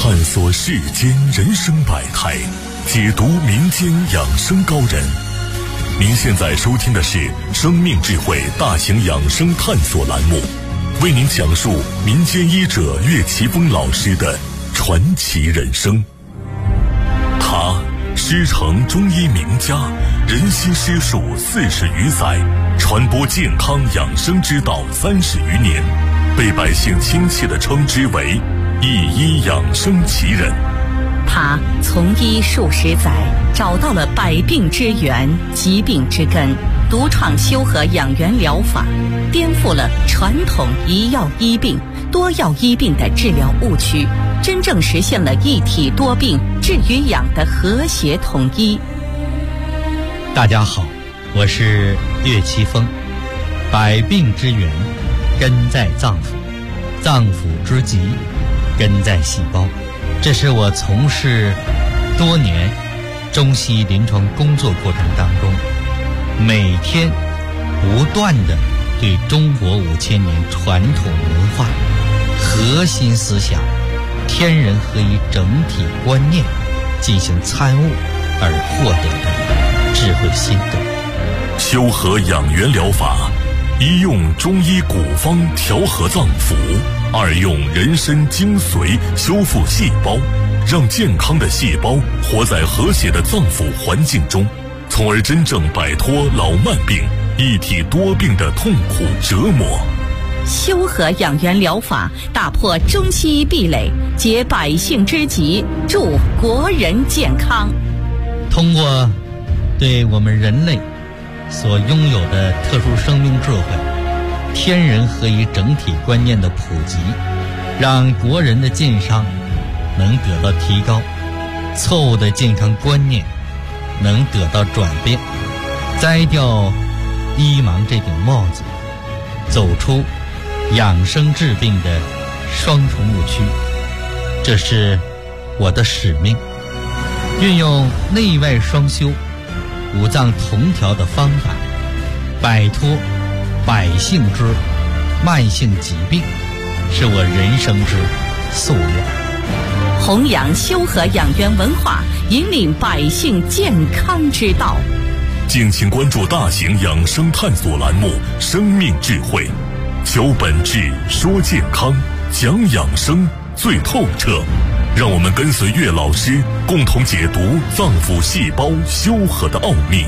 探索世间人生百态，解读民间养生高人。您现在收听的是生命智慧大型养生探索栏目，为您讲述民间医者岳奇峰老师的传奇人生。他师承中医名家，人心师术40余载，传播健康养生之道30余年，被百姓亲切地称之为一医养生奇人。 他从医数十载，找到了百病之源、疾病之根，独创修和养元疗法，颠覆了传统一药医病、多药医病的治疗误区，真正实现了一体多病、治与养的和谐统一。 大家好，我是岳奇峰。百病之源根在脏腑，脏腑之疾根在细胞。这是我从事多年中西医临床工作过程当中，每天不断地对中国5000年传统文化核心思想天人合一整体观念进行参悟而获得的智慧心得。 修和养元疗法，一用中医古方调和脏腑，二用人参精髓修复细胞，让健康的细胞活在和谐的脏腑环境中，从而真正摆脱老慢病、一体多病的痛苦折磨。 修和养元疗法打破中西医壁垒，解百姓之急，助国人健康。 通过对我们人类所拥有的特殊生命智慧、天人合一整体观念的普及，让国人的健康能得到提高，错误的健康观念能得到转变，摘掉医盲这顶帽子，走出养生治病的双重误区。这是我的使命，运用内外双修、五脏同调的方法，摆脱百姓之慢性疾病，是我人生之夙愿。 弘扬修和养元文化，引领百姓健康之道。 敬请关注大型养生探索栏目《生命智慧》，求本质，说健康，讲养生最透彻。让我们跟随岳老师，共同解读脏腑细胞修和的奥秘。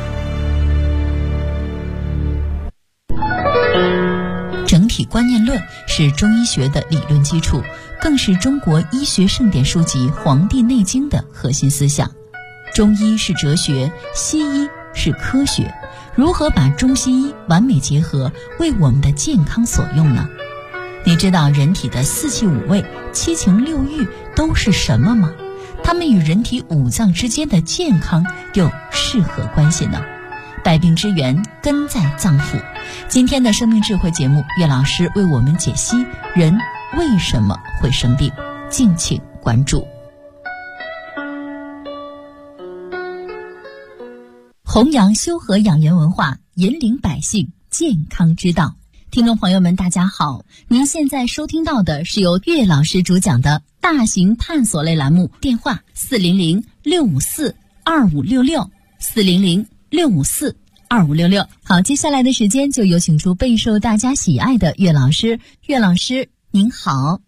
整体观念论是中医学的理论基础，更是中国医学盛典书籍《黄帝内经》的核心思想。中医是哲学，西医是科学，如何把中西医完美结合，为我们的健康所用呢？你知道人体的4气5味、7情6欲都是什么吗？它们与人体5脏之间的健康又是何关系呢？百病之源根在脏腑。今天的生命智慧节目，岳老师为我们解析人为什么会生病，敬请关注。弘扬修和养元文化，引领百姓健康之道。听众朋友们大家好，您现在收听到的是由岳老师主讲的大型探索类栏目，电话400-654-2566 400-654-2566。好，接下来的时间就有请出备受大家喜爱的岳老师。岳老师您好。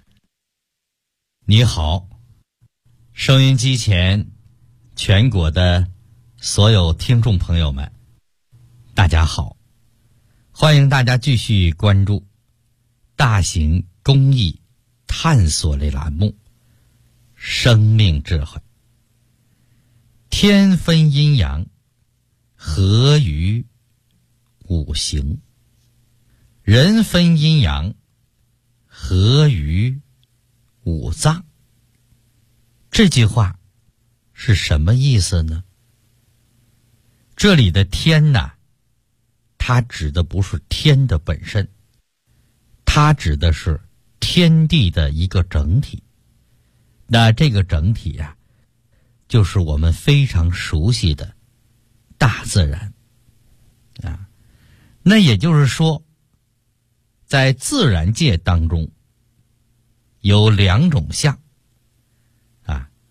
你好，收音机前全国的所有听众朋友们大家好，欢迎大家继续关注大型公益探索类栏目《生命智慧》。天分阴阳，合于五行；人分阴阳，合于五脏。这句话是什么意思呢？这里的天呐，它指的不是天的本身，它指的是天地的一个整体。那这个整体呀，就是我们非常熟悉的大自然啊。那也就是说，在自然界当中有2种象，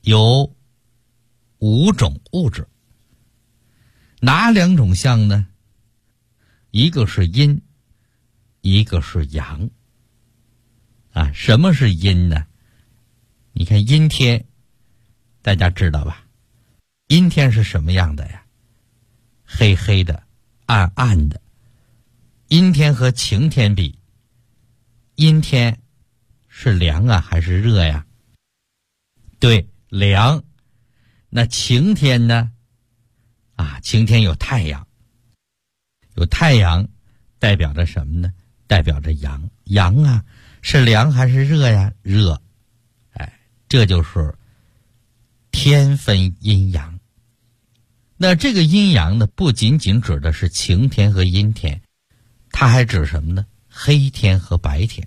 有5种物质，哪2种相呢？一个是阴，一个是阳。什么是阴呢？你看阴天，大家知道吧？阴天是什么样的呀？黑黑的，暗暗的。阴天和晴天比，阴天是凉啊还是热呀？对，凉。那晴天呢？晴天有太阳，有太阳代表着什么呢？代表着阳。阳是凉还是热呀？热。这就是天分阴阳。那这个阴阳呢，不仅仅指的是晴天和阴天，它还指什么呢？黑天和白天。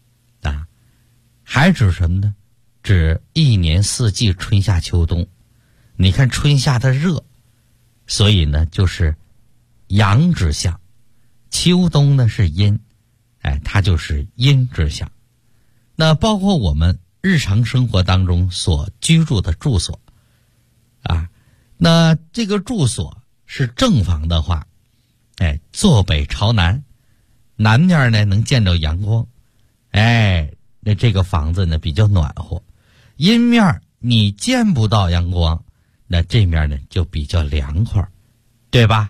还指什么呢？指一年四季，春夏秋冬。你看春夏的热，所以呢就是阳之象；秋冬呢是阴，它就是阴之象。那包括我们日常生活当中所居住的住所那这个住所是正房的话，坐北朝南，南面呢能见到阳光，那这个房子呢比较暖和。阴面你见不到阳光，那这面呢就比较凉快，对吧？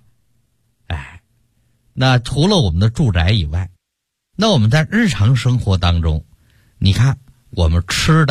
那除了我们的住宅以外，那我们在日常生活当中，你看我们吃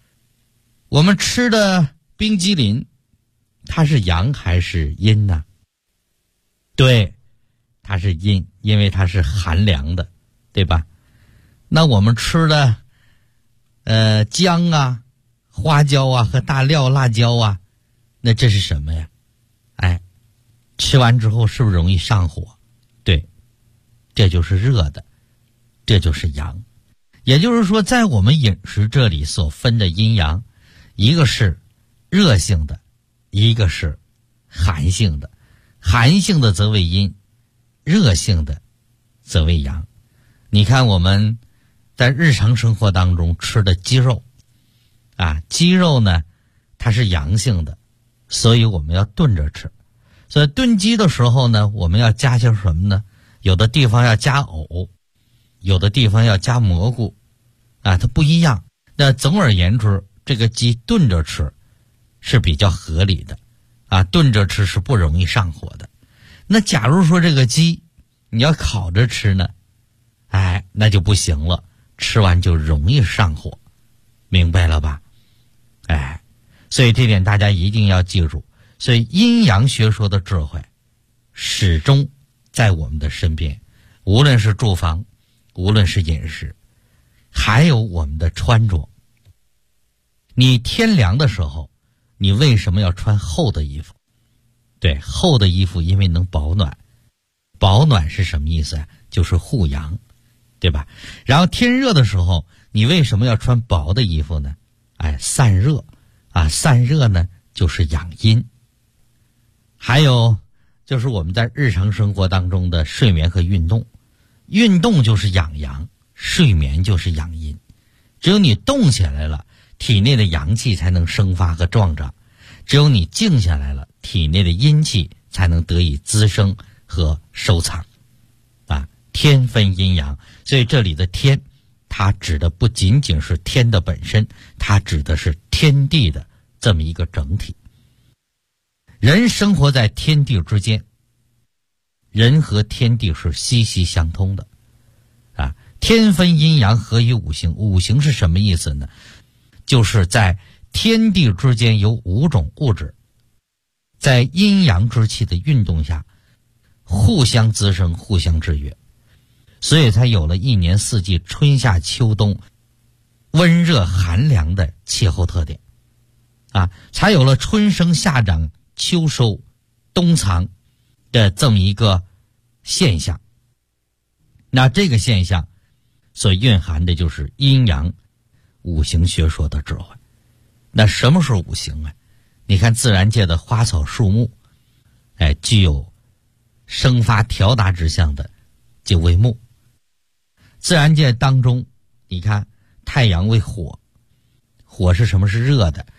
的冰激凌，它是阳还是阴呢？对，它是阴，因为它是寒凉的，对吧？那我们吃的姜花椒和大料辣椒那这是什么呀？吃完之后是不是容易上火？对，这就是热的，这就是阳。也就是说，在我们饮食这里所分的阴阳，一个是热性的，一个是寒性的。寒性的则为阴，热性的则为阳。你看我们在日常生活当中吃的鸡肉鸡肉呢它是阳性的，所以我们要炖着吃。所以炖鸡的时候呢，我们要加些什么呢？有的地方要加藕，有的地方要加蘑菇它不一样。那总而言之，这个鸡炖着吃是比较合理的炖着吃是不容易上火的。那假如说这个鸡你要烤着吃呢，那就不行了，吃完就容易上火，明白了吧？所以这点大家一定要记住。所以阴阳学说的智慧始终在我们的身边，无论是住房，无论是饮食，还有我们的穿着。你天凉的时候，你为什么要穿厚的衣服？对，厚的衣服因为能保暖。保暖是什么意思就是护阳，对吧？然后天热的时候，你为什么要穿薄的衣服呢？散热散热呢就是养阴。还有就是我们在日常生活当中的睡眠和运动，运动就是养阳，睡眠就是养阴。只有你动起来了，体内的阳气才能生发和壮长；只有你静下来了，体内的阴气才能得以滋生和收藏。天分阴阳，所以这里的天，它指的不仅仅是天的本身，它指的是天地的这么一个整体。人生活在天地之间，人和天地是息息相通的天分阴阳合于五行。五行是什么意思呢？就是在天地之间有5种物质，在阴阳之气的运动下互相滋生，互相制约，所以才有了一年四季，春夏秋冬温热寒凉的气候特点才有了春生夏长秋收冬藏的这么一个现象。那这个现象所蕴含的就是阴阳五行学说的智慧。那什么是五行你看自然界的花草树木具有生发调达之象的就为木。自然界当中你看太阳为火，火是什么？是热的。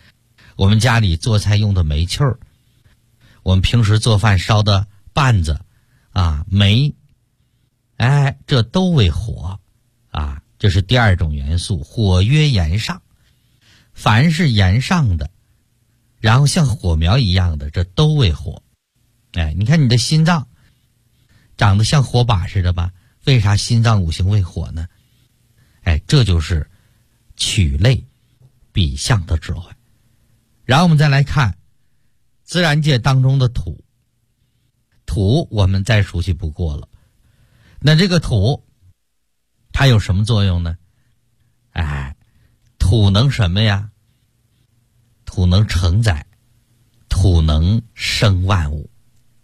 我们家里做菜用的煤气儿，我们平时做饭烧的绊子啊、煤，这都为火啊。这是第二种元素，火曰炎上。凡是炎上的，然后像火苗一样的，这都为火。你看你的心脏长得像火把似的吧？为啥心脏五行为火呢？这就是取类比象的智慧。然后我们再来看自然界当中的土，土我们再熟悉不过了。那这个土它有什么作用呢？土能什么呀？土能承载，土能生万物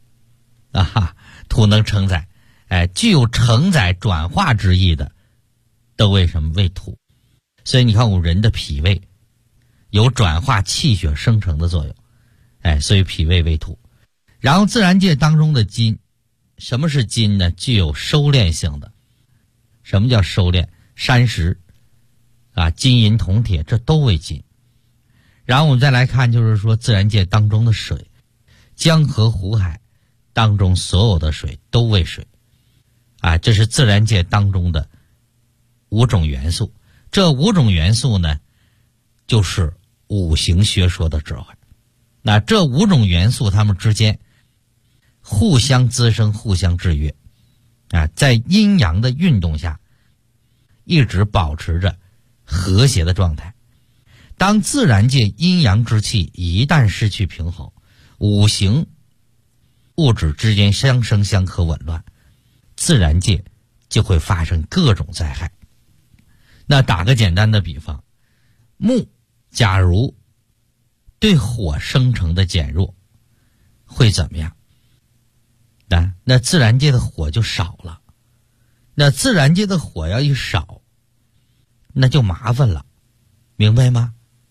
土能承载，具有承载转化之意的都为什么？为土。所以你看我们人的脾胃有转化气血生成的作用，所以脾胃为土。然后自然界当中的金，什么是金呢？具有收敛性的。什么叫收敛？山石金银铜铁这都为金。然后我们再来看，就是说自然界当中的水，江河湖海当中所有的水都为水这是自然界当中的5种元素。这5种元素呢，就是五行学说的智慧。那这5种元素它们之间互相滋生，互相制约在阴阳的运动下一直保持着和谐的状态。当自然界阴阳之气一旦失去平衡，五行物质之间相生相克紊乱，自然界就会发生各种灾害。那打个简单的比方，木假如对火生成的减弱，会怎么样？那自然界的火就少了。那自然界的火要一少，那就麻烦了，明白吗？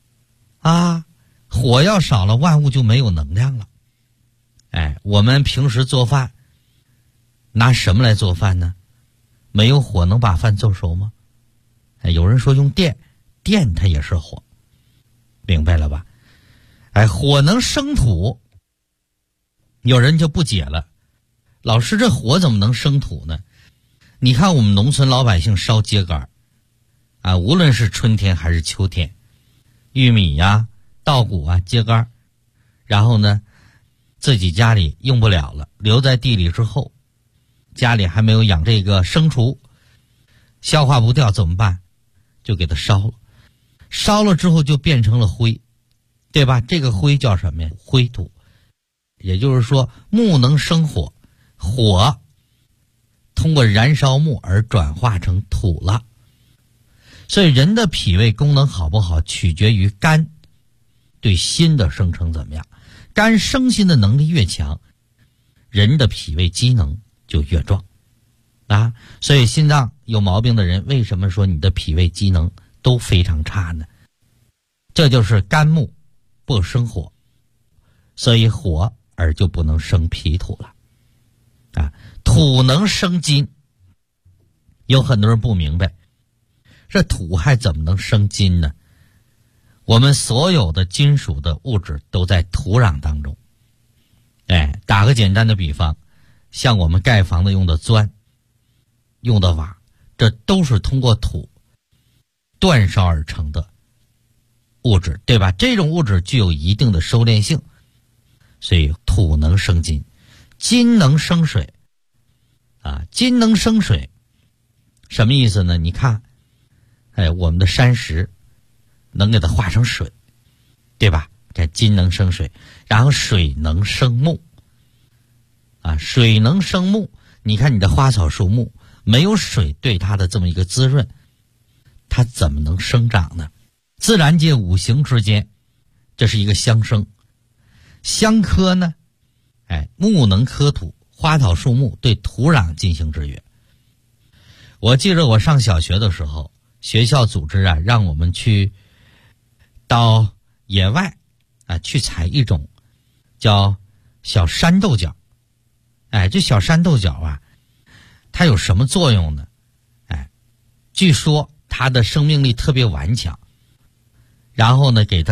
火要少了，万物就没有能量了。我们平时做饭拿什么来做饭呢？没有火能把饭做熟吗？有人说用电，电它也是火，明白了吧？火能生土，有人就不解了，老师这火怎么能生土呢？你看我们农村老百姓烧秸秆无论是春天还是秋天，玉米稻谷秸秆，然后呢自己家里用不了了，留在地里之后，家里还没有养这个牲畜，消化不掉怎么办？就给它烧了，烧了之后就变成了灰，对吧？这个灰叫什么呀？灰土。也就是说木能生火，火通过燃烧木而转化成土了。所以人的脾胃功能好不好，取决于肝对心的生成怎么样。肝生心的能力越强，人的脾胃机能就越壮所以心脏有毛病的人，为什么说你的脾胃机能都非常差呢？这就是肝木不生火，所以火而就不能生脾土了土能生金。有很多人不明白，这土还怎么能生金呢？我们所有的金属的物质都在土壤当中。打个简单的比方，像我们盖房子用的砖，用的瓦，这都是通过土煅烧而成的物质，对吧？这种物质具有一定的收敛性，所以土能生金，金能生水金能生水什么意思呢？你看我们的山石能给它化成水，对吧？看金能生水，然后水能生木水能生木。你看你的花草树木没有水对它的这么一个滋润，它怎么能生长呢？自然界五行之间这是一个相生相克呢。木能克土，花草树木对土壤进行制约。我记得我上小学的时候，学校组织让我们去到野外去采一种叫小山豆角。这小山豆角它有什么作用呢？据说它的生命力特别顽强，然后呢给它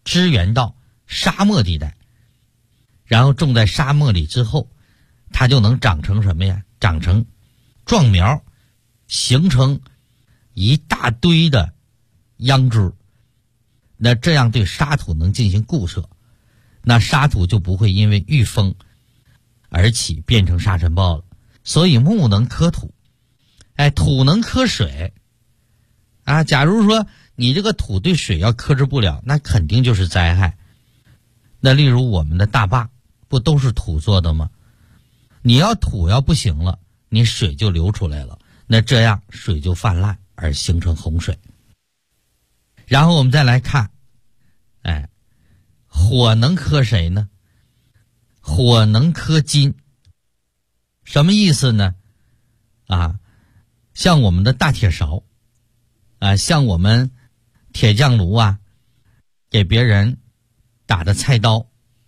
支援到沙漠地带，然后种在沙漠里之后，它就能长成什么呀？长成壮苗，形成一大堆的秧枝。那这样对沙土能进行固摄，那沙土就不会因为遇风而起变成沙尘暴了。所以木能克土，土能克水啊。假如说你这个土对水要克制不了，那肯定就是灾害。那例如我们的大坝不都是土做的吗？你要土要不行了，你水就流出来了，那这样水就泛滥而形成洪水。然后我们再来看，火能克谁呢？火能克金。什么意思呢？像我们的大铁勺像我们铁匠炉给别人打的菜刀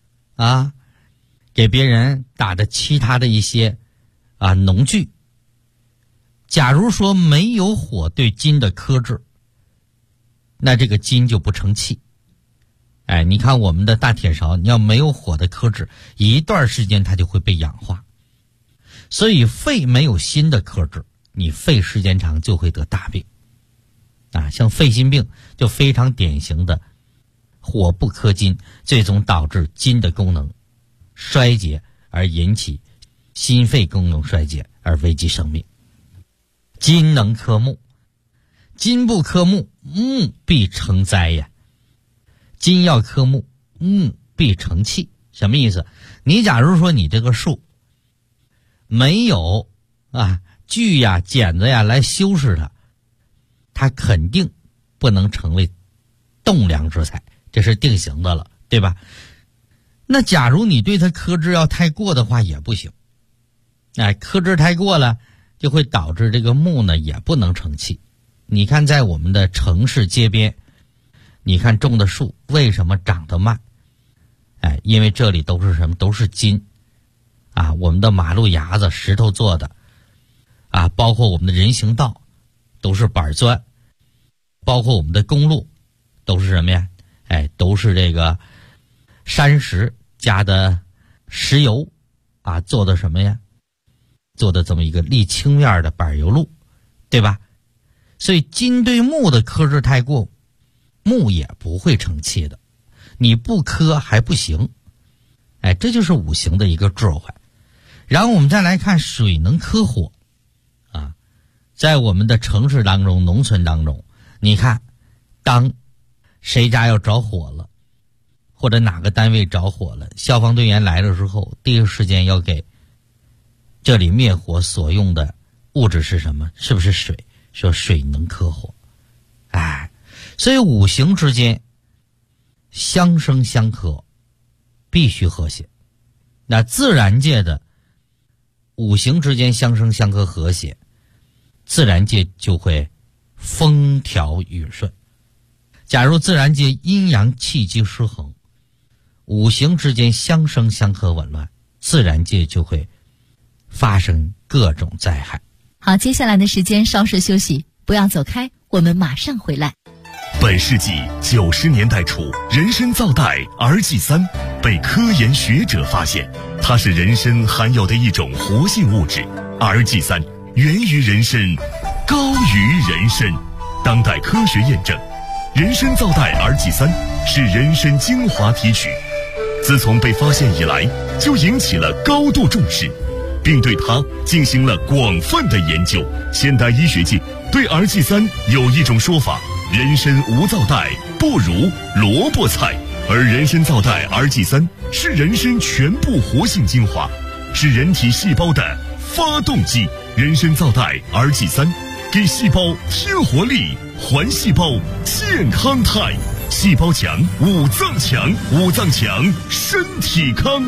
给别人打的其他的一些农具。假如说没有火对金的克制，那这个金就不成器。你看我们的大铁勺，你要没有火的克制，一段时间它就会被氧化。所以肺没有锌的克制，你肺时间长就会得大病像肺心病就非常典型的火不克金，最终导致金的功能衰竭，而引起心肺功能衰竭而危及生命。金能克木，金不克木，木必成灾呀。金要克木，木必成器。什么意思？你假如说你这个树没有锯剪子来修饰它，它肯定不能成为栋梁之材，这是定型的了，对吧？那假如你对它克制要太过的话也不行，克制太过了就会导致这个木呢也不能成器。你看在我们的城市街边，你看种的树为什么长得慢？因为这里都是什么？都是金我们的马路牙子石头做的包括我们的人行道都是板砖，包括我们的公路都是什么呀？都是这个山石加的石油做的什么呀？做的这么一个沥青面的柏油路，对吧？所以金对木的克制太过，木也不会成器的，你不克还不行。这就是五行的一个智慧。然后我们再来看水能克火在我们的城市当中农村当中，你看当谁家要着火了，或者哪个单位着火了，消防队员来了之后，第一时间要给这里灭火所用的物质是什么？是不是水？说水能克火。所以五行之间相生相克，必须和谐。那自然界的五行之间相生相克和谐，自然界就会风调雨顺。假如自然界阴阳气机失衡，五行之间相生相克紊乱，自然界就会发生各种灾害。 好，接下来的时间稍事休息，不要走开，我们马上回来。 本世纪90年代初，人参皂苷 RG3 被科研学者发现，它是人参含有的一种活性物质。RG3 源于人参，高于人参。当代科学验证，人参皂苷 RG3 是人参精华提取，自从被发现以来，就引起了高度重视，并对它进行了广泛的研究。现代医学界对 RG3 有一种说法：人参无皂苷不如萝卜菜，而人参皂苷 RG3 是人参全部活性精华，是人体细胞的发动机。人参皂苷 RG3 给细胞添活力，还细胞健康态，细胞强，五脏强，五脏强，身体康。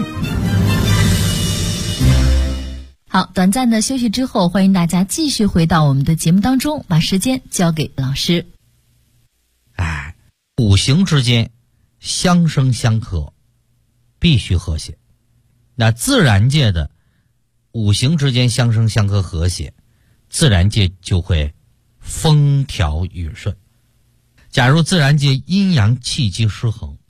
好，短暂的休息之后，欢迎大家继续回到我们的节目当中，把时间交给老师。 五行之间相生相克，必须和谐。那自然界的五行之间相生相克和谐，自然界就会风调雨顺。假如自然界阴阳气机失衡，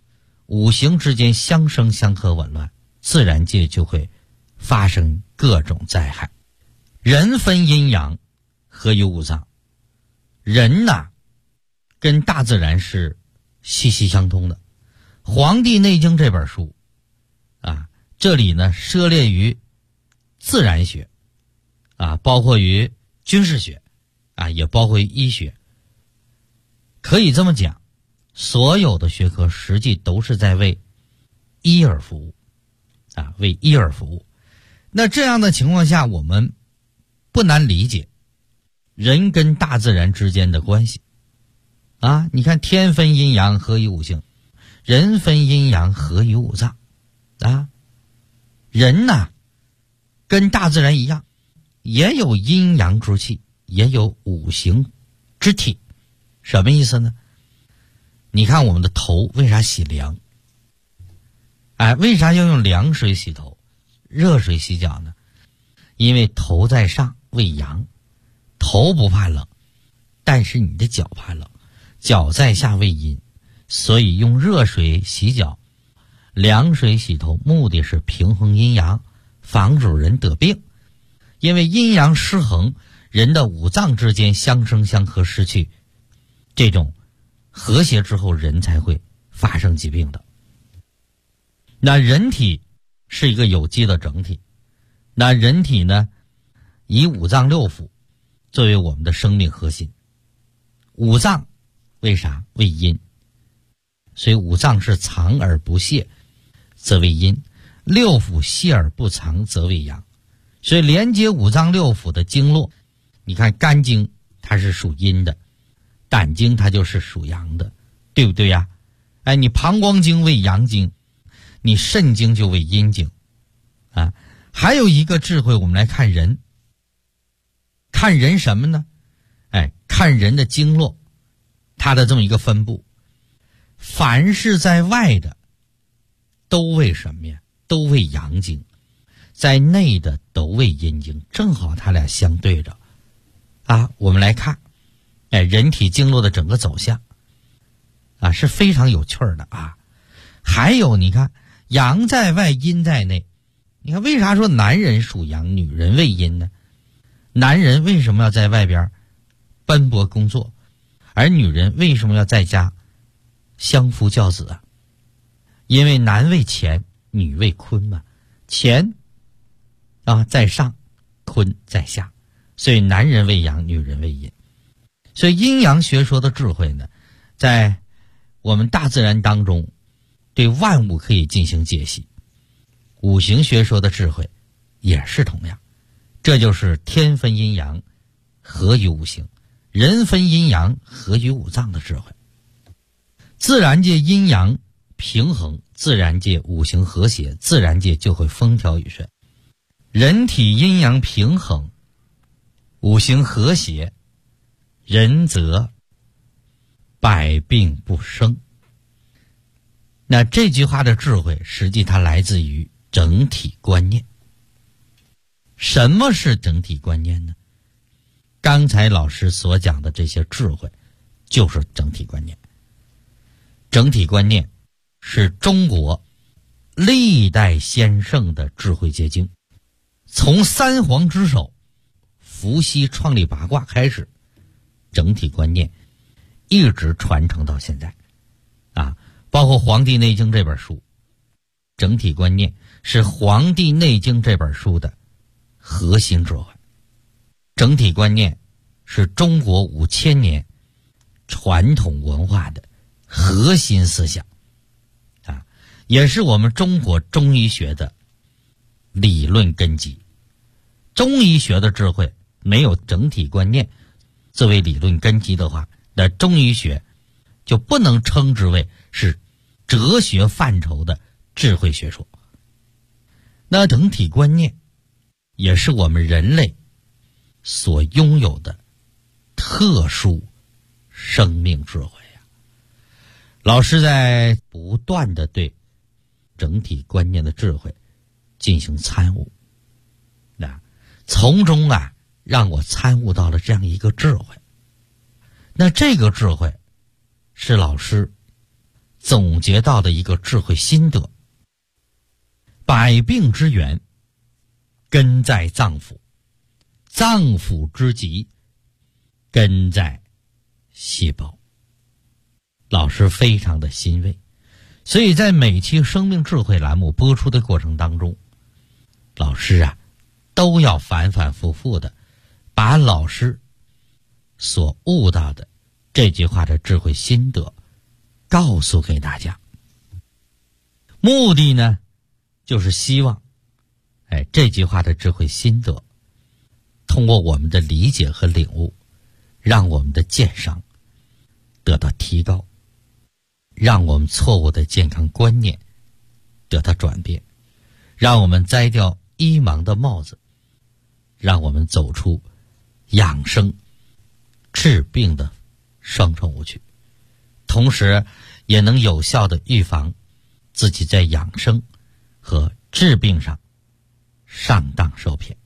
五行之间相生相克紊乱，自然界就会发生各种灾害。人分阴阳，合于五脏。人呐，跟大自然是息息相通的。《黄帝内经》这本书啊，这里呢涉猎于自然学啊，包括于军事学啊，也包括于医学。可以这么讲，所有的学科实际都是在为医而服务啊，为医而服务。那这样的情况下，我们不难理解人跟大自然之间的关系啊。你看，天分阴阳，合于五行；人分阴阳，合于五脏啊。人呐，跟大自然一样，也有阴阳之气，也有五行之体。什么意思呢？你看我们的头为啥洗凉？为啥要用凉水洗头，热水洗脚呢？因为头在上为阳，头不怕冷，但是你的脚怕冷，脚在下为阴，所以用热水洗脚，凉水洗头，目的是平衡阴阳，防止人得病。因为阴阳失衡，人的五脏之间相生相克失去这种和谐之后，人才会发生疾病的。那人体是一个有机的整体，那人体呢，以五脏六腑作为我们的生命核心。五脏为啥？为阴，所以五脏是藏而不泄，则为阴；六腑泄而不藏，则为阳。所以连接五脏六腑的经络，你看肝经它是属阴的，胆经它就是属阳的，对不对呀？你膀胱经为阳经，你肾经就为阴经啊。还有一个智慧，我们来看人，看人什么呢？看人的经络，它的这么一个分布。凡是在外的都为什么呀？都为阳经，在内的都为阴经，正好它俩相对着啊。我们来看人体经络的整个走向啊，是非常有趣的啊。还有你看，阳在外，阴在内。你看为啥说男人属阳，女人为阴呢？男人为什么要在外边奔波工作，而女人为什么要在家相夫教子啊？因为男为乾，女为坤嘛。乾在上，坤在下，所以男人为阳，女人为阴。所以阴阳学说的智慧呢，在我们大自然当中对万物可以进行解析。五行学说的智慧也是同样，这就是天分阴阳，合于五行；人分阴阳，合于五脏的智慧。自然界阴阳平衡，自然界五行和谐，自然界就会风调雨顺。人体阴阳平衡，五行和谐，人则百病不生。那这句话的智慧，实际它来自于整体观念。什么是整体观念呢？刚才老师所讲的这些智慧，就是整体观念。整体观念是中国历代先圣的智慧结晶，从三皇之首伏羲创立八卦开始，整体观念一直传承到现在啊。包括《黄帝内经》这本书，整体观念是《黄帝内经》这本书的核心智慧。整体观念是中国5000年传统文化的核心思想啊，也是我们中国中医学的理论根基。中医学的智慧没有整体观念作为理论根基的话，那中医学就不能称之为是哲学范畴的智慧学说。那整体观念也是我们人类所拥有的特殊生命智慧呀。老师在不断的对整体观念的智慧进行参悟，从中让我参悟到了这样一个智慧。那这个智慧是老师总结到的一个智慧心得：百病之源根在脏腑，脏腑之疾根在细胞。老师非常的欣慰，所以在每期生命智慧栏目播出的过程当中，老师都要反反复复的把老师所悟到的这句话的智慧心得告诉给大家。目的呢，就是希望这句话的智慧心得通过我们的理解和领悟，让我们的健商得到提高，让我们错误的健康观念得到转变，让我们摘掉医盲的帽子，让我们走出养生治病的双重误区，同时也能有效的预防自己在养生和治病上上当受骗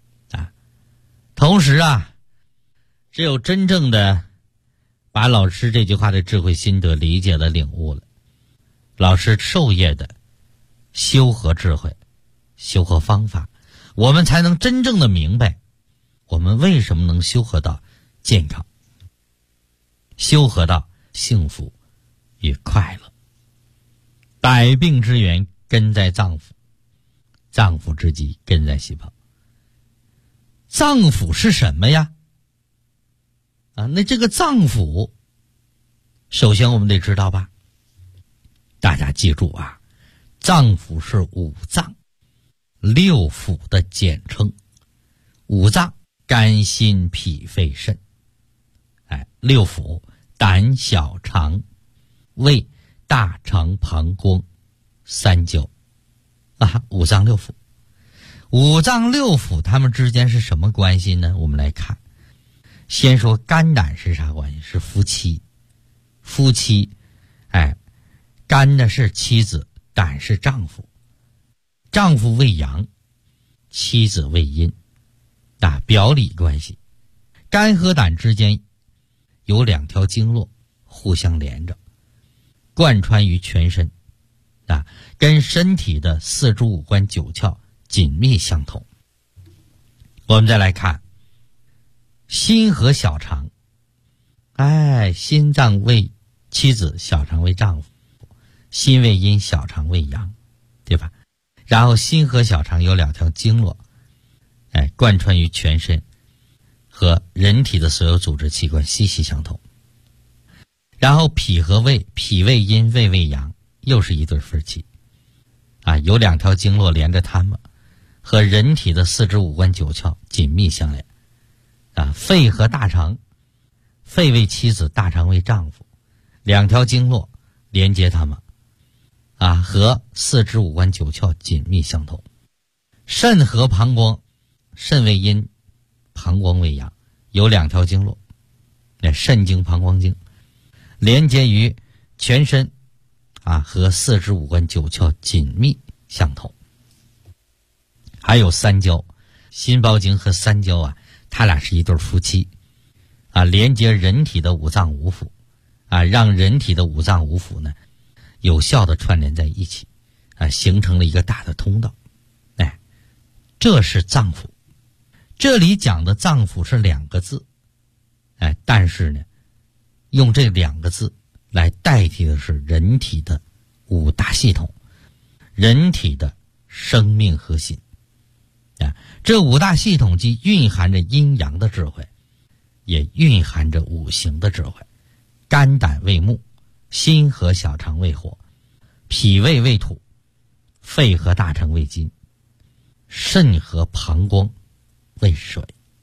同时只有真正的把老师这句话的智慧心得理解了领悟了，老师授业的修和智慧修和方法，我们才能真正的明白我们为什么能修和到健康，修和到幸福与快乐。百病之源根在脏腑，脏腑之疾根在细胞。脏腑是什么呀？那这个脏腑首先我们得知道吧，大家记住脏腑是五脏六腑的简称。五脏肝心脾肺肾，六腑胆小肠胃大肠膀胱三焦五脏六腑。五脏六腑它们之间是什么关系呢？我们来看，先说肝胆是啥关系？是夫妻。夫妻肝呢是妻子，胆是丈夫，丈夫为阳，妻子为阴表里关系。肝和胆之间有两条经络互相连着，贯穿于全身跟身体的四肢五官九窍紧密相同。我们再来看心和小肠，心脏为妻子，小肠为丈夫，心为阴，小肠为阳，对吧？然后心和小肠有两条经络贯穿于全身，和人体的所有组织器官息息相同。然后脾和胃，脾为阴，胃为阳，又是一对夫妻有两条经络连着它们，和人体的四肢五官九窍紧密相连肺和大肠，肺为妻子，大肠为丈夫，两条经络连接它们和四肢五官九窍紧密相同。肾和膀胱，肾为阴，膀胱为阳，有两条经络肾经膀胱经连接于全身和四肢五官九窍紧密相同。还有三焦，心包经和三焦它俩是一对夫妻连接人体的五脏五腑让人体的五脏五腑呢有效的串联在一起形成了一个大的通道。这是脏腑。这里讲的脏腑是两个字但是呢用这两个字来代替的是人体的五大系统，人体的生命核心这五大系统既蕴含着阴阳的智慧，也蕴含着五行的智慧。肝胆为木，心和小肠为火，脾胃为土，肺和大肠为金，肾和膀胱为水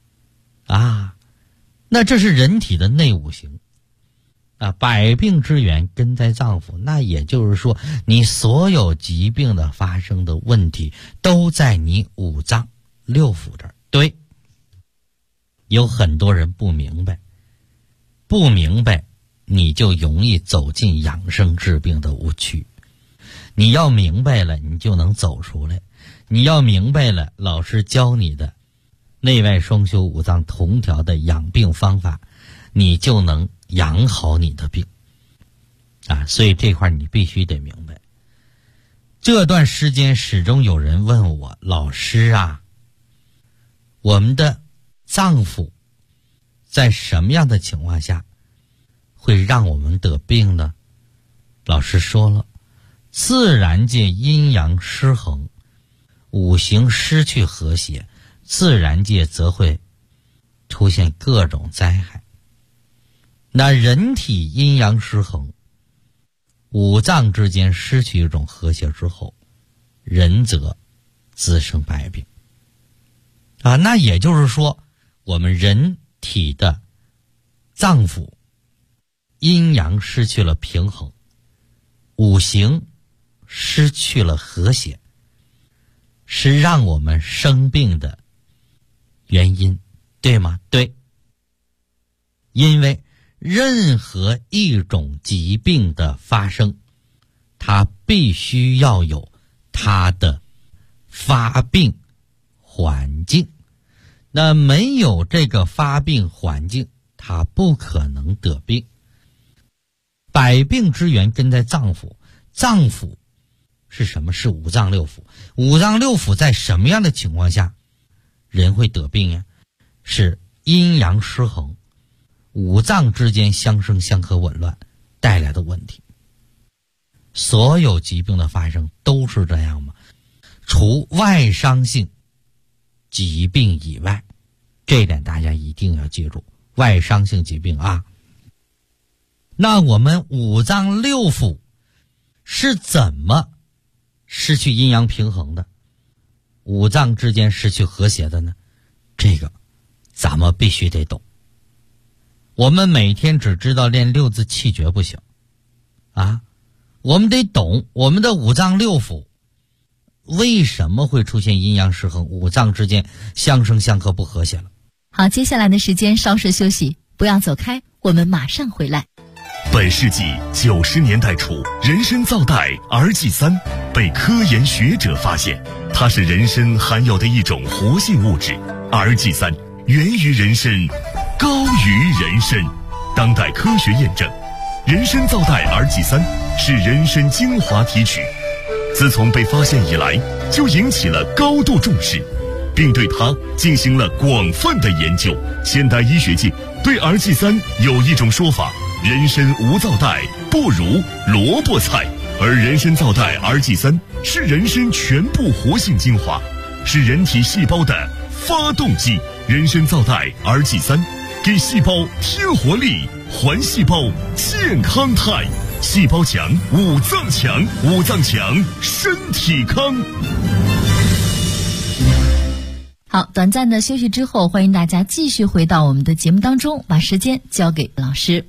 那这是人体的内五行百病之源根在脏腑。那也就是说，你所有疾病的发生的问题都在你五脏六腑这儿。对，有很多人不明白，你就容易走进养生治病的误区。你要明白了，你就能走出来。你要明白了，老师教你的内外双修五脏同调的养病方法，你就能养好你的病所以这块你必须得明白。这段时间始终有人问我，老师啊，我们的脏腑在什么样的情况下会让我们得病呢？老师说了，自然界阴阳失衡，五行失去和谐，自然界则会出现各种灾害。那人体阴阳失衡，五脏之间失去一种和谐之后，人则滋生百病。那也就是说，我们人体的脏腑阴阳失去了平衡，五行失去了和谐，是让我们生病的原因，对吗？对。因为任何一种疾病的发生，它必须要有它的发病环境，那没有这个发病环境，它不可能得病。百病之源根在脏腑，脏腑是什么？是五脏六腑。五脏六腑在什么样的情况下人会得病呀？是阴阳失衡，五脏之间相生相克紊乱带来的问题。所有疾病的发生都是这样吗？除外伤性疾病以外，这一点大家一定要记住，外伤性疾病啊。那我们五脏六腑是怎么失去阴阳平衡的，五脏之间失去和谐的呢？这个咱们必须得懂。我们每天只知道练六字气诀不行我们得懂我们的五脏六腑为什么会出现阴阳失衡，五脏之间相生相克不和谐了。 好，接下来的时间稍事休息，不要走开，我们马上回来。 本世纪90年代初，人参皂苷 RG3 被科研学者发现，它是人参含有的一种活性物质。RG3 源于人参，高于人参。当代科学验证，人参皂苷 RG3 是人参精华提取，自从被发现以来，就引起了高度重视，并对它进行了广泛的研究。现代医学界对 RG3 有一种说法，人参无皂苷不如萝卜菜，而人参皂苷 RG3 是人参全部活性精华，是人体细胞的发动机。人参皂苷 RG3 给细胞添活力，还细胞健康态。细胞强，五脏强，五脏强，身体康。 好，短暂的休息之后，欢迎大家继续回到我们的节目当中，把时间交给老师。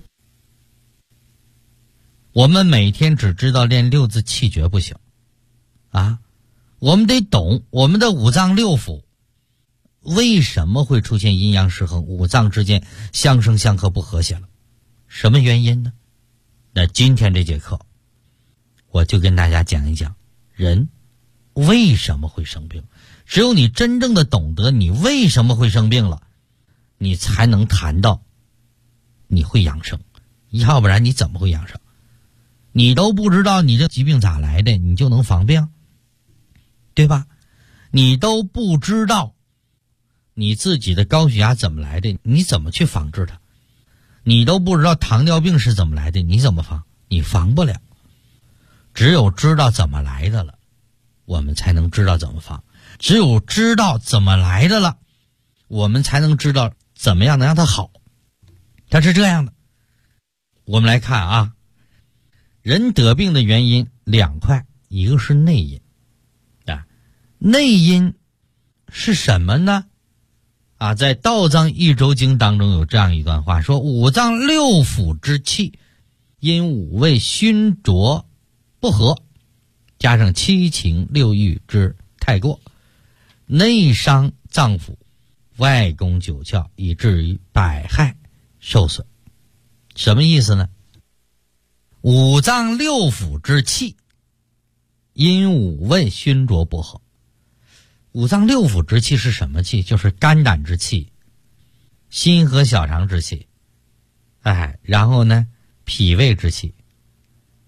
我们每天只知道练六字气诀不行我们得懂我们的五脏六腑为什么会出现阴阳失衡，五脏之间相生相克不和谐了，什么原因呢？那今天这节课我就跟大家讲一讲人为什么会生病。只有你真正的懂得你为什么会生病了，你才能谈到你会养生，要不然你怎么会养生？你都不知道你这疾病咋来的，你就能防病，对吧？你都不知道你自己的高血压怎么来的，你怎么去防治它？你都不知道糖尿病是怎么来的，你怎么防？你防不了。只有知道怎么来的了，我们才能知道怎么防。只有知道怎么来的了，我们才能知道怎么样能让它好。它是这样的，我们来看人得病的原因两块，一个是内因内因是什么呢？在《道藏一周经》当中有这样一段话，说五脏六腑之气因五味熏浊不和，加上七情六欲之太过，内伤脏腑，外攻九窍，以至于百害受损。什么意思呢？五脏六腑之气因五味熏浊不和。五脏六腑之气是什么气？就是肝胆之气，心和小肠之气，然后呢，脾胃之气，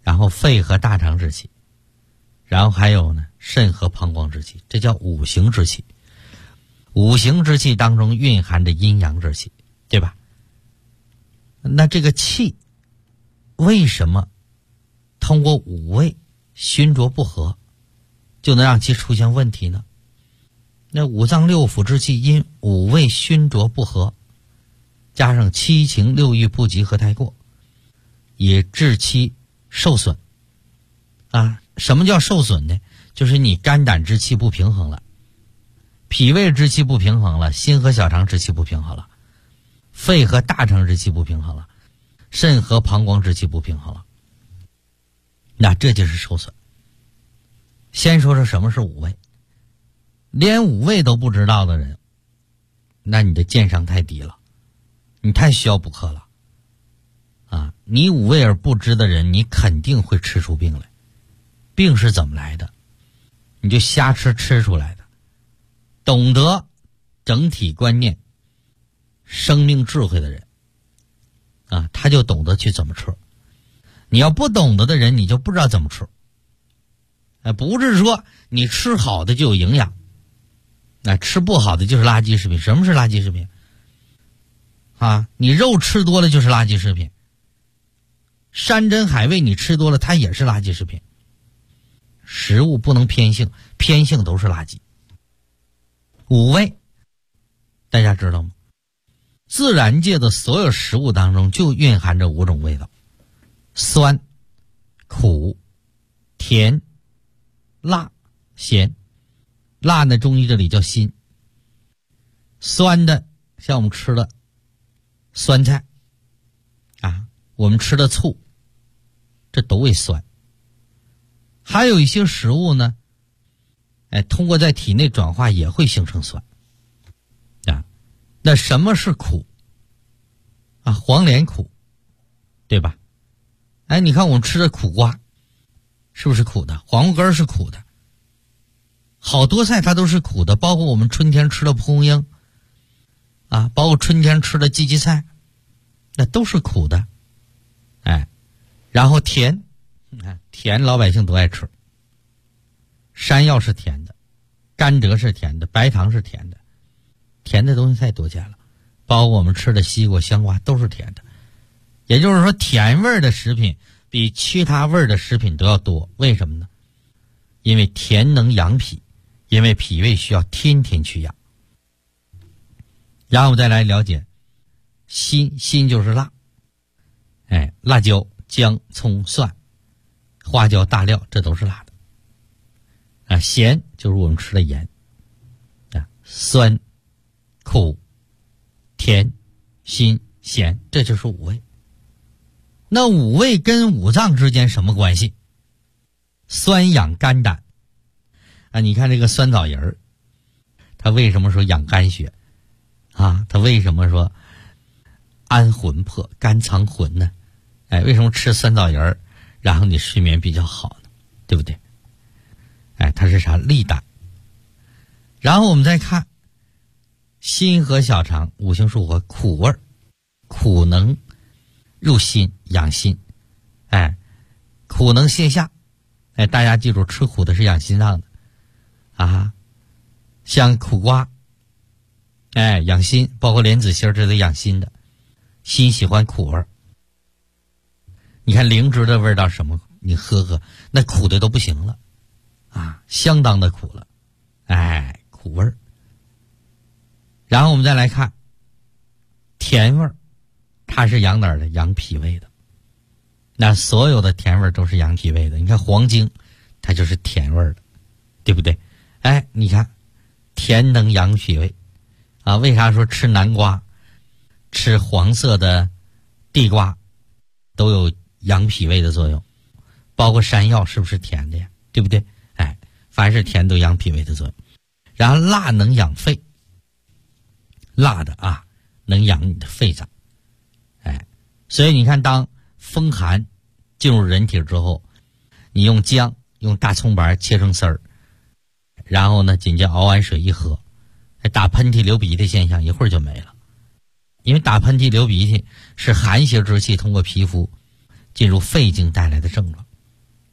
然后肺和大肠之气，然后还有呢肾和膀胱之气，这叫五行之气。五行之气当中蕴含着阴阳之气，对吧？那这个气为什么通过五味熏浊不和就能让其出现问题呢？那五脏六腑之气因五味熏浊不和，加上七情六欲不及和太过，也致其受损啊。什么叫受损呢？就是你肝胆之气不平衡了，脾胃之气不平衡了，心和小肠之气不平衡了，肺和大肠之气不平衡了，肾和膀胱之气不平衡了，那这就是受损。先说说什么是五味，连五味都不知道的人，那你的鉴赏太低了，你太需要补课了啊！你五味而不知的人，你肯定会吃出病来。病是怎么来的？你就瞎吃出来的。懂得整体观念、生命智慧的人啊，他就懂得去怎么吃。你要不懂得的人，你就不知道怎么吃。不是说你吃好的就有营养，吃不好的就是垃圾食品。什么是垃圾食品啊？你肉吃多了就是垃圾食品，山珍海味你吃多了它也是垃圾食品。食物不能偏性，偏性都是垃圾。五味大家知道吗？自然界的所有食物当中就蕴含着五种味道：酸、苦、甜、辣、咸。辣呢，中医这里叫辛。酸的像我们吃的酸菜啊，我们吃的醋，这都为酸。还有一些食物呢，通过在体内转化也会形成酸啊。那什么是苦啊？黄连苦，对吧？你看我们吃的苦瓜是不是苦的？黄瓜根是苦的，好多菜它都是苦的，包括我们春天吃的蒲公英啊，包括春天吃的荠荠菜，那都是苦的。然后甜，甜老百姓都爱吃。山药是甜的，甘蔗是甜的，白糖是甜的，甜的东西太多见了，包括我们吃的西瓜、香瓜都是甜的。也就是说，甜味的食品比其他味的食品都要多。为什么呢？因为甜能养脾，因为脾胃需要天天去养。然后我再来了解辛，辛就是辣，辣椒、姜、葱、蒜、花椒、大料，这都是辣的。咸就是我们吃的盐酸、苦、甜、辛、咸，这就是五味。那五味跟五脏之间什么关系？酸养肝胆你看这个酸枣仁儿，它为什么说养肝血啊？它为什么说安魂魄、肝藏魂呢？为什么吃酸枣仁儿然后你睡眠比较好呢？对不对？它是啥？利胆。然后我们再看心和小肠，五行属火，苦味儿，苦能入心养心，苦能泻下，大家记住，吃苦的是养心脏的啊，像苦瓜，养心，包括莲子心这都养心的，心喜欢苦味儿。你看灵芝的味道什么？你喝那苦的都不行了啊，相当的苦了，苦味儿。然后我们再来看甜味儿，它是养哪儿的？养脾胃的。那所有的甜味儿都是养脾胃的。你看黄精，它就是甜味儿的，对不对？你看甜能养脾胃啊。为啥说吃南瓜、吃黄色的地瓜都有养脾胃的作用？包括山药是不是甜的呀？对不对？凡是甜都养脾胃的作用。然后辣能养肺，辣的能养你的肺脏。所以你看，当风寒进入人体之后，你用姜、用大葱白切成丝儿，然后呢紧接熬完水一喝，打喷嚏流鼻涕现象一会儿就没了。因为打喷嚏流鼻涕是寒邪之气通过皮肤进入肺经带来的症状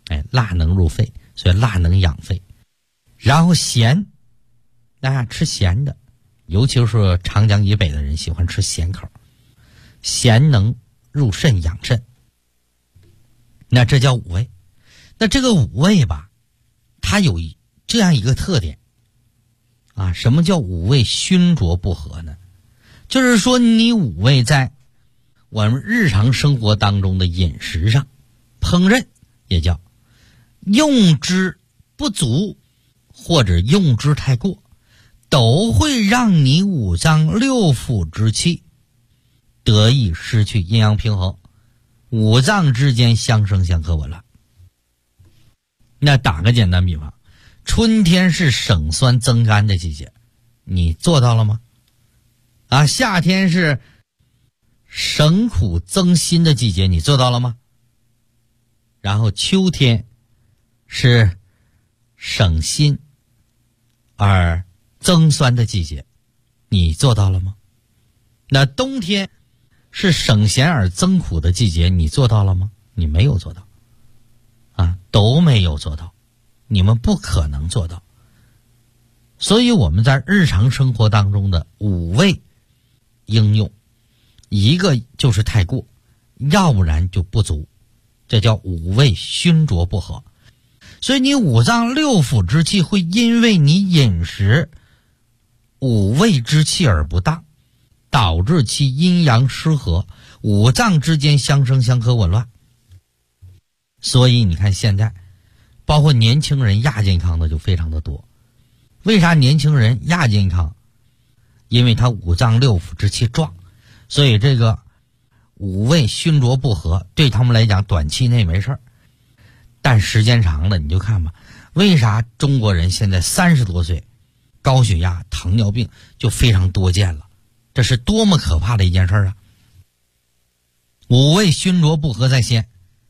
辣能入肺，所以辣能养肺。然后咸，吃咸的，尤其是长江以北的人喜欢吃咸口，咸能入肾养肾。那这叫五味。那这个五味吧，它有这样一个特点什么叫五味熏浊不和呢？就是说你五味在我们日常生活当中的饮食上烹饪，也叫用之不足或者用之太过，都会让你五脏六腑之气得以失去阴阳平衡，五脏之间相生相克紊乱。那打个简单比方，春天是省酸增甘的季节，你做到了吗？夏天是省苦增辛的季节，你做到了吗？然后秋天是省辛而增酸的季节，你做到了吗？那冬天是省咸而增苦的季节，你做到了吗？你没有做到都没有做到，你们不可能做到。所以我们在日常生活当中的五味应用，一个就是太过，要不然就不足，这叫五味熏浊不和。所以你五脏六腑之气会因为你饮食五味之气而不当，导致其阴阳失和，五脏之间相生相克紊乱。所以你看现在包括年轻人亚健康的就非常的多。为啥年轻人亚健康？因为他五脏六腑之气壮，所以这个五味熏浊不和对他们来讲短期内没事儿，但时间长了你就看吧，为啥中国人现在30多岁高血压糖尿病就非常多见了？这是多么可怕的一件事啊！五味熏浊不和在先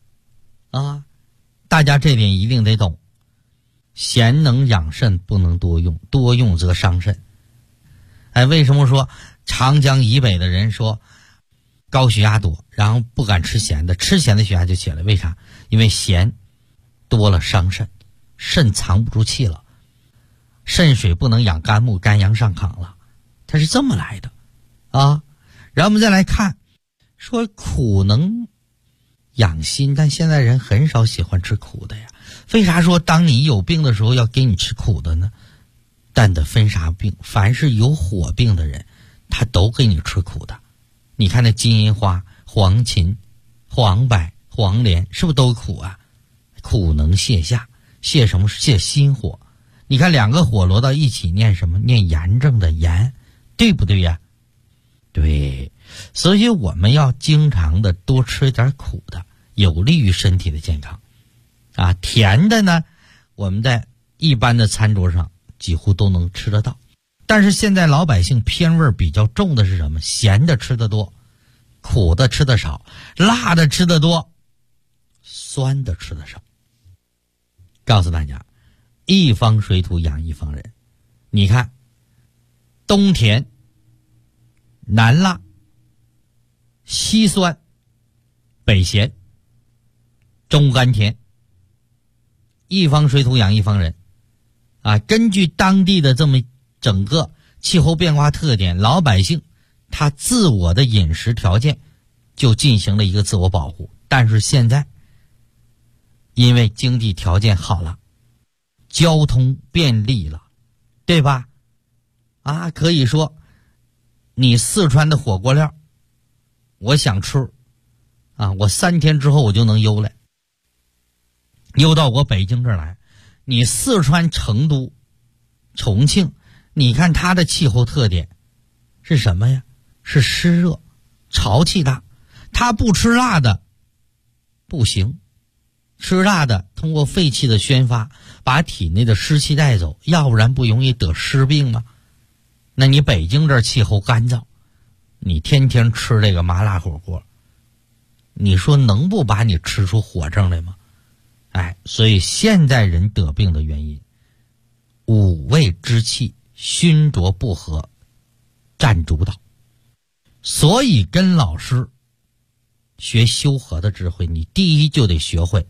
大家这点一定得懂。咸能养肾，不能多用，多用则伤肾。为什么说长江以北的人说高血压多，然后不敢吃咸的，吃咸的血压就起来？为啥？因为咸多了伤肾，肾藏不住气了，肾水不能养肝木，肝阳上亢了，它是这么来的然后我们再来看，说苦能养心，但现在人很少喜欢吃苦的呀。为啥说当你有病的时候要给你吃苦的呢？但得分啥病，凡是有火病的人他都给你吃苦的。你看那金银花、黄芩、黄柏、黄连是不是都苦啊？苦能泻下，泻什么？泻心火。你看两个火摞到一起念什么？念炎症的炎，对不对呀？对，所以我们要经常的多吃点苦的，有利于身体的健康甜的呢，我们在一般的餐桌上几乎都能吃得到。但是现在老百姓偏味比较重的是什么？咸的吃得多，苦的吃得少，辣的吃得多，酸的吃得少。告诉大家，一方水土养一方人。你看冬甜，南辣，西酸，北咸，中甘甜。一方水土养一方人根据当地的这么整个气候变化特点，老百姓他自我的饮食条件就进行了一个自我保护。但是现在因为经济条件好了，交通便利了，对吧？可以说你四川的火锅料我想吃我3天之后我就能邮来，邮到我北京这儿来。你四川成都、重庆，你看它的气候特点是什么呀？是湿热、潮气大。它不吃辣的不行，吃辣的通过肺气的宣发把体内的湿气带走，要不然不容易得湿病吗？那你北京这儿气候干燥，你天天吃这个麻辣火锅，你说能不把你吃出火症来吗？所以现在人得病的原因，五味之气熏浊不和占主导。所以跟老师学修和的智慧，你第一就得学会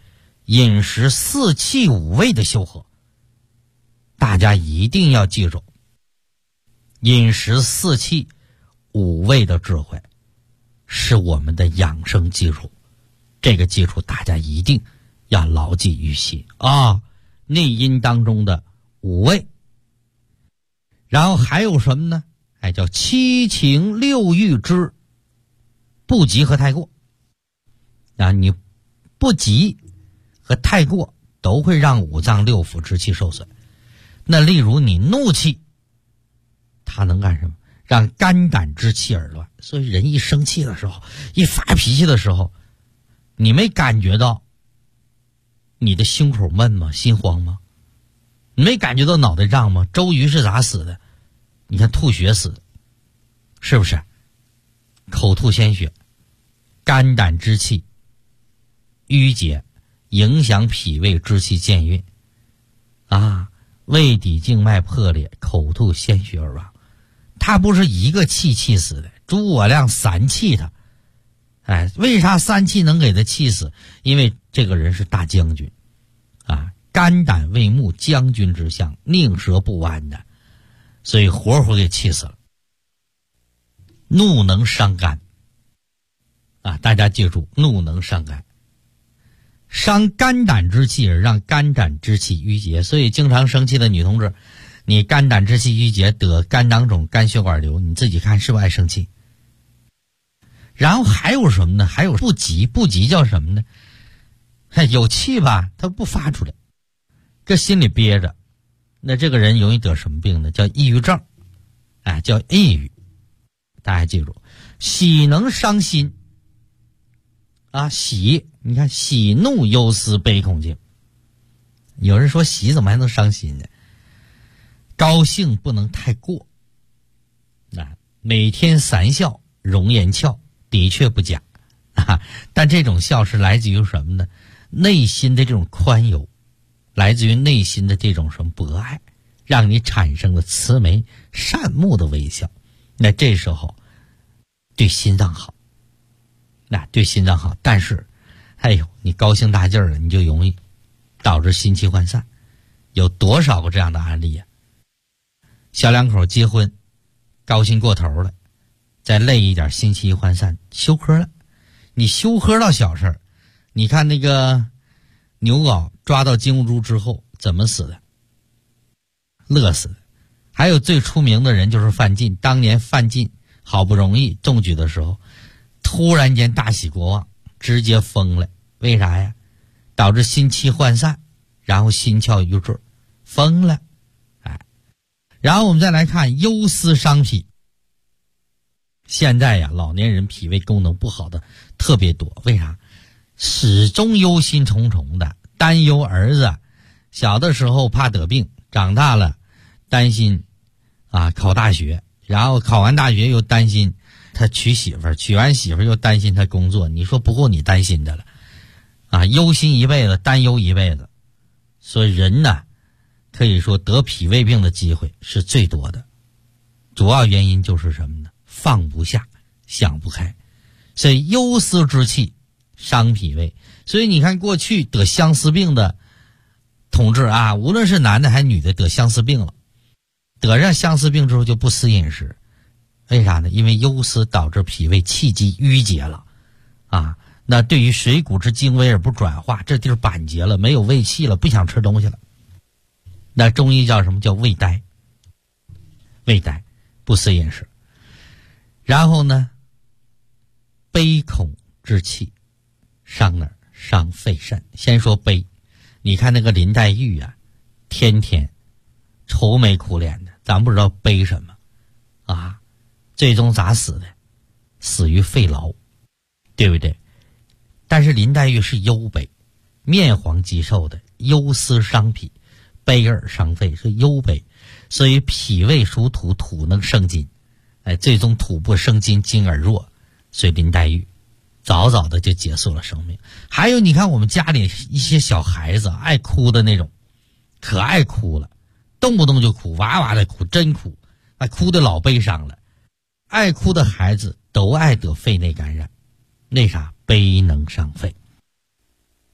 饮食四气五味的修和。大家一定要记住，饮食四气五味的智慧是我们的养生基础，这个基础大家一定要牢记于心啊。内因当中的五味，然后还有什么呢？叫七情六欲之不急和太过啊，你不急和太过都会让五脏六腑之气受损。那例如你怒气，它能干什么？让肝胆之气而乱。所以人一生气的时候，一发脾气的时候，你没感觉到你的胸口闷吗？心慌吗？你没感觉到脑袋胀吗？周瑜是咋死的？你看吐血死的，是不是？口吐鲜血，肝胆之气淤结，影响脾胃之气健运啊，胃底静脉破裂，口吐鲜血而亡。他不是一个气死的，诸葛亮三气他。为啥三气能给他气死？因为这个人是大将军啊，肝胆为木，将军之相，宁折不弯的，所以活活给气死了。怒能伤肝啊，大家记住，怒能伤肝，伤肝胆之气而让肝胆之气淤结。所以经常生气的女同志，你肝胆之气淤结，得肝囊肿、肝血管瘤，你自己看是不是爱生气？然后还有什么呢？还有不急。不急叫什么呢？有气吧，他不发出来，这心里憋着，那这个人容易得什么病呢？叫抑郁症，叫抑郁。大家记住，喜能伤心啊，喜，你看喜怒忧思悲恐惊。有人说喜怎么还能伤心呢？高兴不能太过，每天3笑容颜俏，的确不假啊，但这种笑是来自于什么呢？内心的这种宽宥，来自于内心的这种什么博爱，让你产生了慈眉善目的微笑。那这时候对心脏好，对心脏好。但是你高兴大劲儿了，你就容易导致心气涣散。有多少个这样的案例啊？小两口结婚，高兴过头了，再累一点，心气一涣散，休克了。你休克到小事儿，你看那个牛皋抓到金兀术之后怎么死的？乐死的。还有最出名的人就是范进，当年范进好不容易中举的时候，突然间大喜过望，直接疯了。为啥呀？导致心气涣散，然后心窍郁滞，疯了。然后我们再来看忧思伤脾。现在呀，老年人脾胃功能不好的特别多。为啥？始终忧心忡忡的，担忧儿子小的时候怕得病，长大了担心考大学，然后考完大学又担心他娶媳妇儿，娶完媳妇儿又担心他工作。你说不够你担心的了忧心一辈子，担忧一辈子。所以人呢，可以说得脾胃病的机会是最多的，主要原因就是什么呢？放不下，想不开。所以忧思之气伤脾胃。所以你看过去得相思病的同志无论是男的还是女的得相思病了，得上相思病之后就不思饮食。为啥呢？因为忧思导致脾胃气机淤结了那对于水谷之精微而不转化，这地儿板结了，没有胃气了，不想吃东西了。那中医叫什么？叫胃呆。胃呆，不思饮食。然后呢，悲恐之气伤哪儿？伤肺肾。先说悲，你看那个林黛玉天天愁眉苦脸的，咱不知道悲什么最终咋死的？死于肺痨，对不对？但是林黛玉是忧悲，面黄肌瘦的，忧思伤脾，悲而伤肺，是忧悲。所以脾胃属土，土能生金，最终土不生金，金而弱，所以林黛玉早早的就结束了生命。还有你看我们家里一些小孩子爱哭的那种，可爱哭了，动不动就哭，哇哇的哭，真哭，哭的老悲伤了。爱哭的孩子都爱得肺内感染，为啥？悲能伤肺。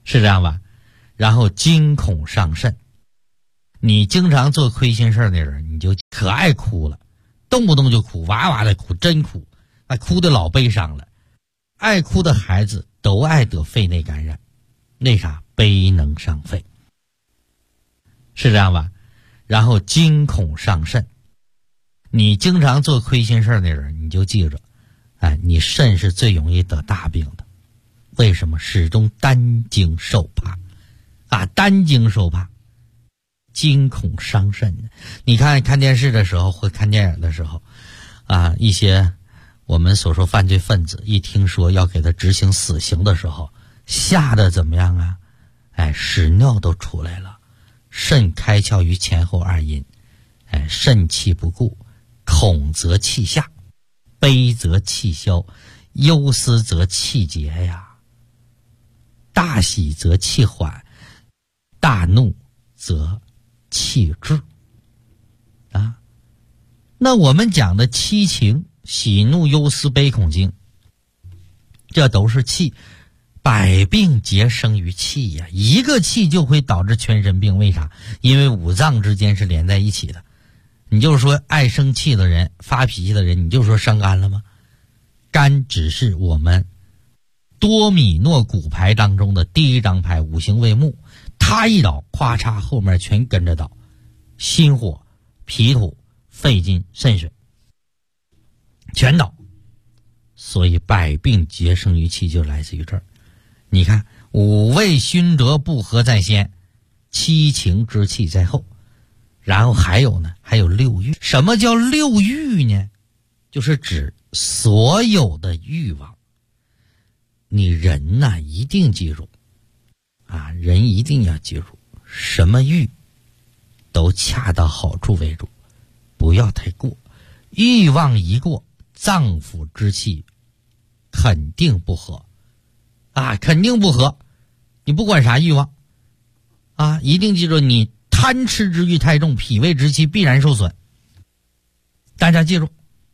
是这样吧？然后惊恐上肾，你经常做亏心事的人，你就可爱哭了，动不动就哭，哇哇的哭，真哭，哭得老悲伤了。爱哭的孩子都爱得肺内感染，为啥？悲能伤肺，是这样吧？然后惊恐上肾，你经常做亏心事的人，你就记着，你肾是最容易得大病的。为什么？始终担惊受怕担惊受怕，惊恐伤肾。你看电视的时候或看电影的时候一些我们所说犯罪分子一听说要给他执行死刑的时候，吓得怎么样啊？屎尿都出来了。肾开窍于前后二阴，肾气不固，恐则气下，悲则气消，忧思则气结呀，大喜则气缓，大怒则气滞那我们讲的七情，喜怒忧思悲恐惊，这都是气，百病皆生于气呀。一个气就会导致全身病，为啥？因为五脏之间是连在一起的。你就说爱生气的人，发脾气的人，你就说伤肝了吗？肝只是我们多米诺骨牌当中的第一张牌，五行为木，它一倒，咵嚓，后面全跟着倒，心火、脾土、肺金、肾水全倒。所以百病皆生于气，就来自于这儿。你看，五味熏辙不和在先，七情之气在后。然后还有呢，还有六欲。什么叫六欲呢？就是指所有的欲望。你人呐，一定记住人一定要记住，什么欲都恰到好处为主，不要太过。欲望一过，脏腑之气肯定不和肯定不和。你不管啥欲望一定记住，你贪吃之欲太重，脾胃之气必然受损。大家记住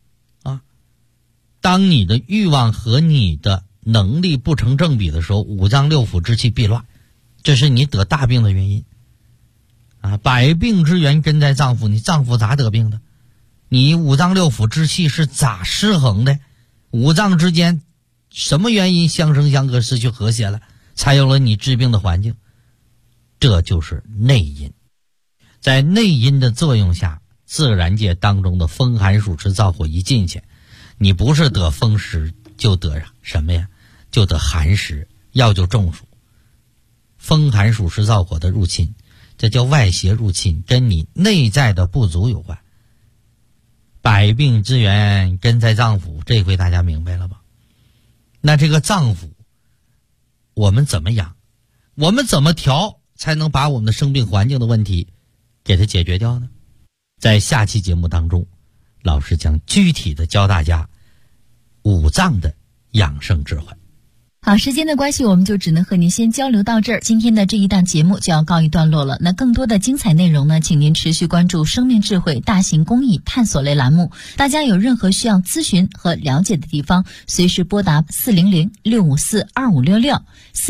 当你的欲望和你的能力不成正比的时候，五脏六腑之气必乱，这是你得大病的原因百病之源根在脏腑，你脏腑咋得病的？你五脏六腑之气是咋失衡的？五脏之间什么原因相生相克，失去和谐了，才有了你治病的环境？这就是内因。在内因的作用下，自然界当中的风寒暑湿燥火一进去，你不是得风湿就得什么呀？就得寒湿，要就中暑。风寒暑湿燥火的入侵，这叫外邪入侵，跟你内在的不足有关。百病之源根在脏腑，这回大家明白了吧？那这个脏腑我们怎么养，我们怎么调，才能把我们的生病环境的问题给它解决掉呢？在下期节目当中，老师将具体的教大家五脏的养生智慧。 好，时间的关系，我们就只能和您先交流到这儿。今天的这一档节目就要告一段落了。那更多的精彩内容呢，请您持续关注生命智慧大型公益探索类栏目。大家有任何需要咨询和了解的地方，随时拨打400-654-2566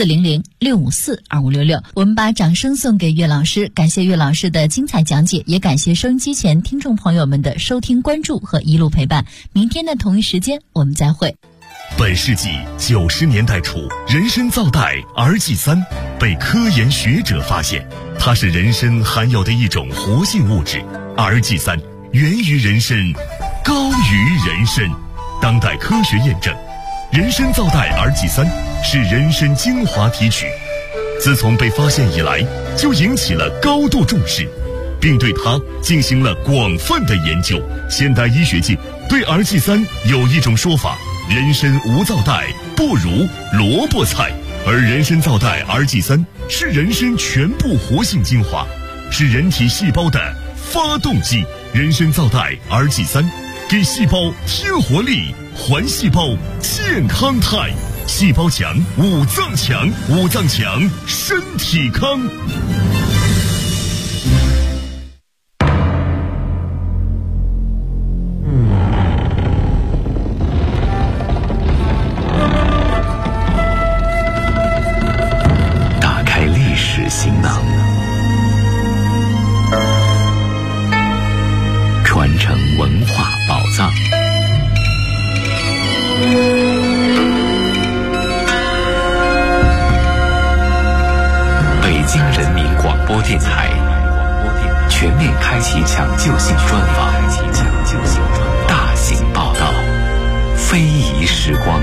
400-654-2566。我们把掌声送给岳老师，感谢岳老师的精彩讲解，也感谢收音机前听众朋友们的收听关注和一路陪伴。明天的同一时间我们再会。 本世纪90年代初，人参皂苷 RG3 被科研学者发现，它是人参含有的一种活性物质。RG3 源于人参，高于人参。当代科学验证，人参皂苷 RG3 是人参精华提取，自从被发现以来，就引起了高度重视，并对它进行了广泛的研究。现代医学界对 RG3 有一种说法，人参无皂苷不如萝卜菜，而人参皂苷 RG3 是人参全部活性精华，是人体细胞的发动机。人参皂苷 RG3 给细胞添活力，还细胞健康态。细胞强，五脏强，五脏强，身体康。 大时光，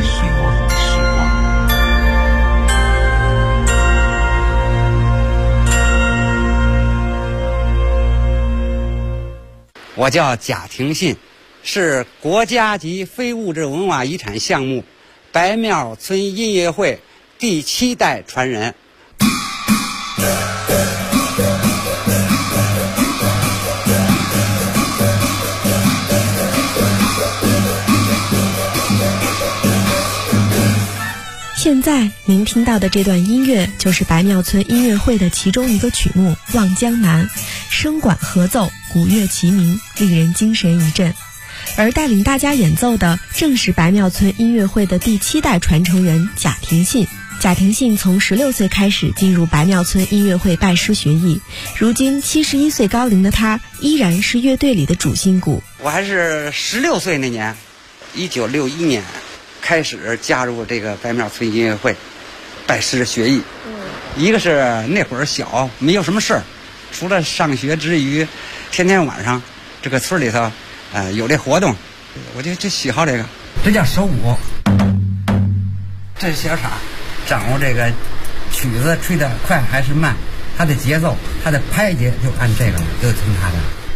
我叫贾廷信，是国家级非物质文化遗产项目白庙村音乐会第7代传人。 现在您听到的这段音乐就是白庙村音乐会的其中一个曲目《望江南》，声管合奏，鼓乐齐鸣，令人精神一振。而带领大家演奏的正是白庙村音乐会的第7代传承人贾廷信。贾廷信从16岁开始进入白庙村音乐会拜师学艺，如今71岁高龄的他依然是乐队里的主心骨。 我还是16岁那年，1961年开始加入这个白庙村音乐会，拜师学艺。一个是那会儿小，没有什么事儿，除了上学之余，天天晚上这个村里头，有这活动，我就喜好这个。这叫手鼓，这是小傻，掌握这个曲子吹得快还是慢，它的节奏，它的拍节就按这个了，就听它的。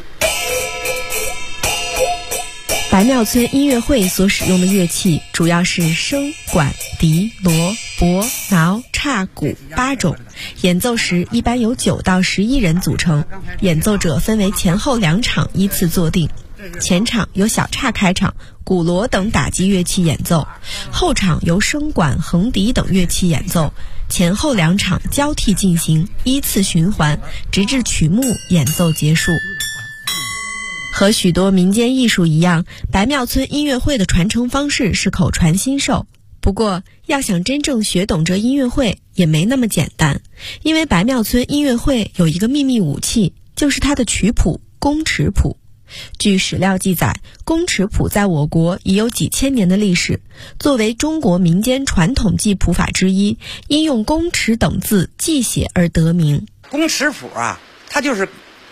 白庙村音乐会所使用的乐器主要是笙、管、笛、锣、钹、挠、叉、鼓8种，演奏时一般由9到11人组成，演奏者分为前后2场依次坐定。前场由小叉开场，鼓锣等打击乐器演奏，后场由笙管、横笛等乐器演奏，前后2场交替进行，依次循环，直至曲目演奏结束。和许多民间艺术一样，白庙村音乐会的传承方式是口传心授。不过，要想真正学懂这音乐会也没那么简单，因为白庙村音乐会有一个秘密武器，就是它的曲谱宫尺谱。据史料记载，宫尺谱在我国已有几千年的历史，作为中国民间传统记谱法之一，因用宫尺等字记写而得名。 宫尺谱啊，它就是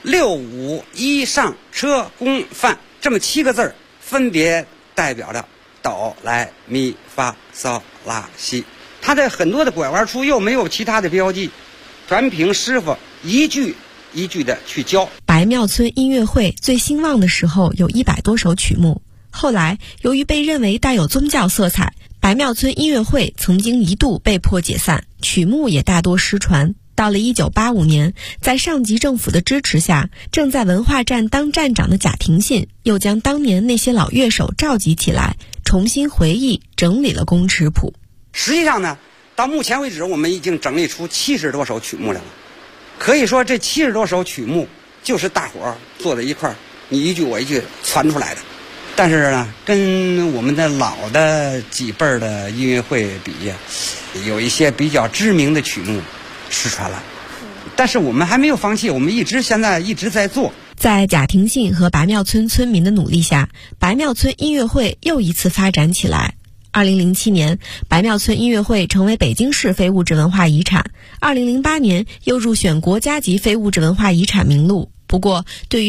6、5、1上车宫范这么7个字，分别代表着哆来咪发嗦拉西。它的很多的拐弯处又没有其他的标记，全凭师傅一句一句的去教。 白庙村音乐会最兴旺的时候有100多首曲目，后来由于被认为带有宗教色彩，白庙村音乐会曾经一度被迫解散，曲目也大多失传。到了1985年，在上级政府的支持下，正在文化站当站长的贾廷信又将当年那些老乐手召集起来，重新回忆整理了宫尺谱。 实际上呢，到目前为止我们已经整理出70多首曲目来了。可以说这70多首曲目就是大伙儿坐在一块儿，你一句我一句传出来的。但是呢，跟我们的老的几辈儿的音乐会比，有一些比较知名的曲目失传了，但是我们还没有放弃，我们现在一直在做。 在贾廷信和白庙村村民的努力下，白庙村音乐会又一次发展起来。2007年，白庙村音乐会成为北京市非物质文化遗产，2008年又入选国家级非物质文化遗产名录。不过，对于